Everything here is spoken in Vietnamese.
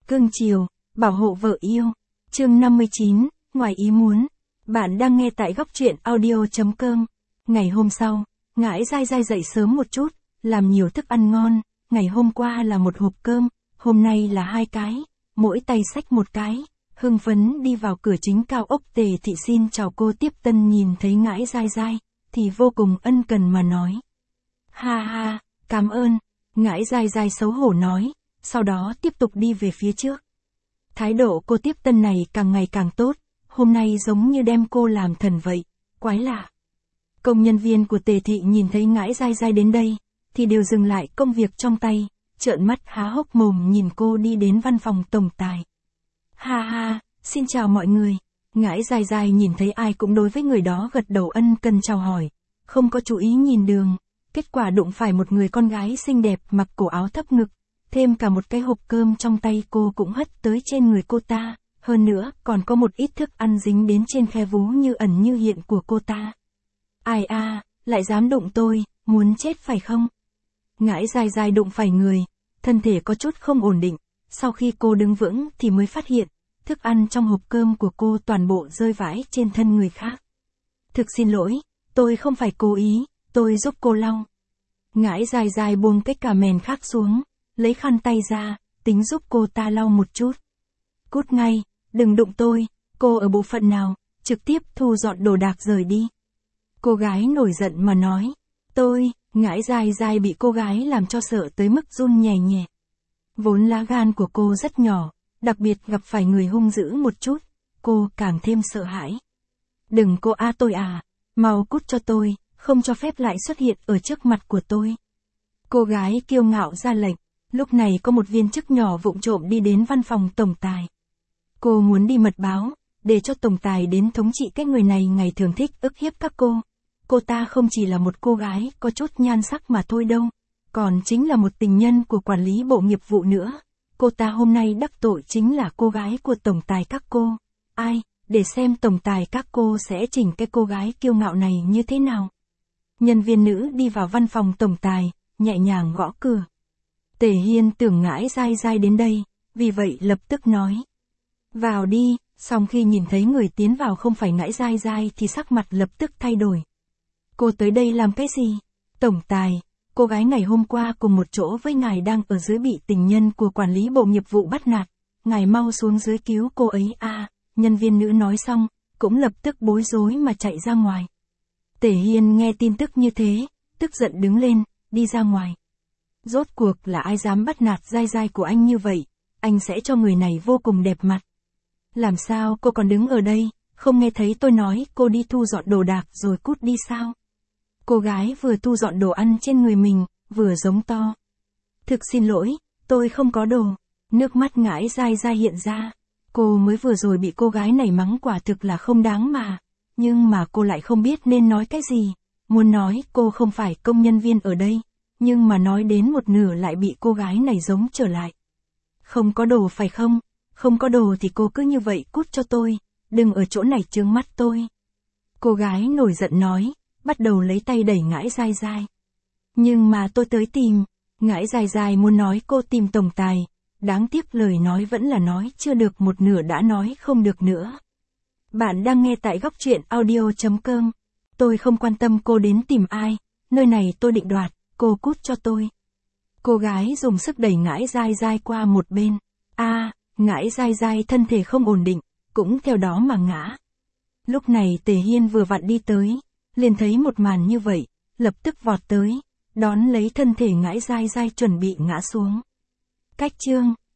cưng chiều, bảo hộ vợ yêu. Chương 59, ngoài ý muốn. Bạn đang nghe tại góc truyện audio.com. Ngày hôm sau, Ngãi Dai Dai dậy sớm một chút, làm nhiều thức ăn ngon. Ngày hôm qua là một hộp cơm, hôm nay là 2 cái, mỗi tay xách một cái. Hưng phấn đi vào cửa chính cao ốc Tề Thị xin chào cô tiếp tân, nhìn thấy Ngãi Dai Dai, thì vô cùng ân cần mà nói. Ha ha, cảm ơn. Ngãi Dai Dai xấu hổ nói, sau đó tiếp tục đi về phía trước. Thái độ cô tiếp tân này càng ngày càng tốt, hôm nay giống như đem cô làm thần vậy, quái lạ. Công nhân viên của Tề Thị nhìn thấy Ngãi Dai Dai đến đây, thì đều dừng lại công việc trong tay, trợn mắt há hốc mồm nhìn cô đi đến văn phòng tổng tài. Ha ha, xin chào mọi người. Ngãi Dai Dai nhìn thấy ai cũng đối với người đó gật đầu ân cần chào hỏi, không có chú ý nhìn đường. Kết quả đụng phải một người con gái xinh đẹp mặc cổ áo thấp ngực, thêm cả một cái hộp cơm trong tay cô cũng hất tới trên người cô ta, hơn nữa còn có một ít thức ăn dính đến trên khe vú như ẩn như hiện của cô ta. Ai a, lại dám đụng tôi, muốn chết phải không? Ngãi Dai Dai đụng phải người, thân thể có chút không ổn định, sau khi cô đứng vững thì mới phát hiện, thức ăn trong hộp cơm của cô toàn bộ rơi vãi trên thân người khác. Thực xin lỗi, tôi không phải cố ý, tôi giúp cô lau. Ngãi Dai Dai buông cái cà mền khác xuống, lấy khăn tay ra, tính giúp cô ta lau một chút. Cút ngay, đừng đụng tôi, cô ở bộ phận nào, trực tiếp thu dọn đồ đạc rời đi. Cô gái nổi giận mà nói, Ngãi Dai Dai bị cô gái làm cho sợ tới mức run nhè nhẹ. Vốn lá gan của cô rất nhỏ, đặc biệt gặp phải người hung dữ một chút, cô càng thêm sợ hãi. Đừng cô tôi mau cút cho tôi, không cho phép lại xuất hiện ở trước mặt của tôi. Cô gái kiêu ngạo ra lệnh, lúc này có một viên chức nhỏ vụng trộm đi đến văn phòng tổng tài. Cô muốn đi mật báo, để cho tổng tài đến thống trị cái người này ngày thường thích ức hiếp các cô. Cô ta không chỉ là một cô gái có chút nhan sắc mà thôi đâu, còn chính là một tình nhân của quản lý bộ nghiệp vụ nữa. Cô ta hôm nay đắc tội chính là cô gái của tổng tài các cô. Ai, để xem tổng tài các cô sẽ chỉnh cái cô gái kiêu ngạo này như thế nào. Nhân viên nữ đi vào văn phòng tổng tài, nhẹ nhàng gõ cửa. Tề Hiên tưởng Ngãi Dai Dai đến đây, vì vậy lập tức nói. Vào đi, xong khi nhìn thấy người tiến vào không phải Ngãi Dai Dai thì sắc mặt lập tức thay đổi. Cô tới đây làm cái gì? Tổng tài, cô gái ngày hôm qua cùng một chỗ với ngài đang ở dưới bị tình nhân của quản lý bộ nghiệp vụ bắt nạt. Ngài mau xuống dưới cứu cô ấy nhân viên nữ nói xong, cũng lập tức bối rối mà chạy ra ngoài. Tề Hiên nghe tin tức như thế, tức giận đứng lên, đi ra ngoài. Rốt cuộc là ai dám bắt nạt Dai Dai của anh như vậy, anh sẽ cho người này vô cùng đẹp mặt. Làm sao cô còn đứng ở đây, không nghe thấy tôi nói cô đi thu dọn đồ đạc rồi cút đi sao? Cô gái vừa thu dọn đồ ăn trên người mình, vừa giống to. Thực xin lỗi, tôi không có đồ. Nước mắt Ngãi Dai Dai hiện ra. Cô mới vừa rồi bị cô gái này mắng quả thực là không đáng mà. Nhưng mà cô lại không biết nên nói cái gì. Muốn nói cô không phải công nhân viên ở đây. Nhưng mà nói đến một nửa lại bị cô gái này giống trở lại. Không có đồ phải không? Không có đồ thì cô cứ như vậy cút cho tôi. Đừng ở chỗ này chướng mắt tôi. Cô gái nổi giận nói, bắt đầu lấy tay đẩy Ngãi Dai Dai. Nhưng mà tôi tới tìm. Ngãi Dai Dai muốn nói cô tìm tổng tài. Đáng tiếc lời nói vẫn là nói chưa được một nửa đã nói không được nữa. Bạn đang nghe tại góc truyện audio.com. Tôi không quan tâm cô đến tìm ai. Nơi này tôi định đoạt, cô cút cho tôi. Cô gái dùng sức đẩy Ngãi Dai Dai qua một bên. Ngãi Dai Dai thân thể không ổn định, cũng theo đó mà ngã. Lúc này Tề Hiên vừa vặn đi tới, liền thấy một màn như vậy, lập tức vọt tới, đón lấy thân thể Ngãi Dai Dai chuẩn bị ngã xuống. Cách chương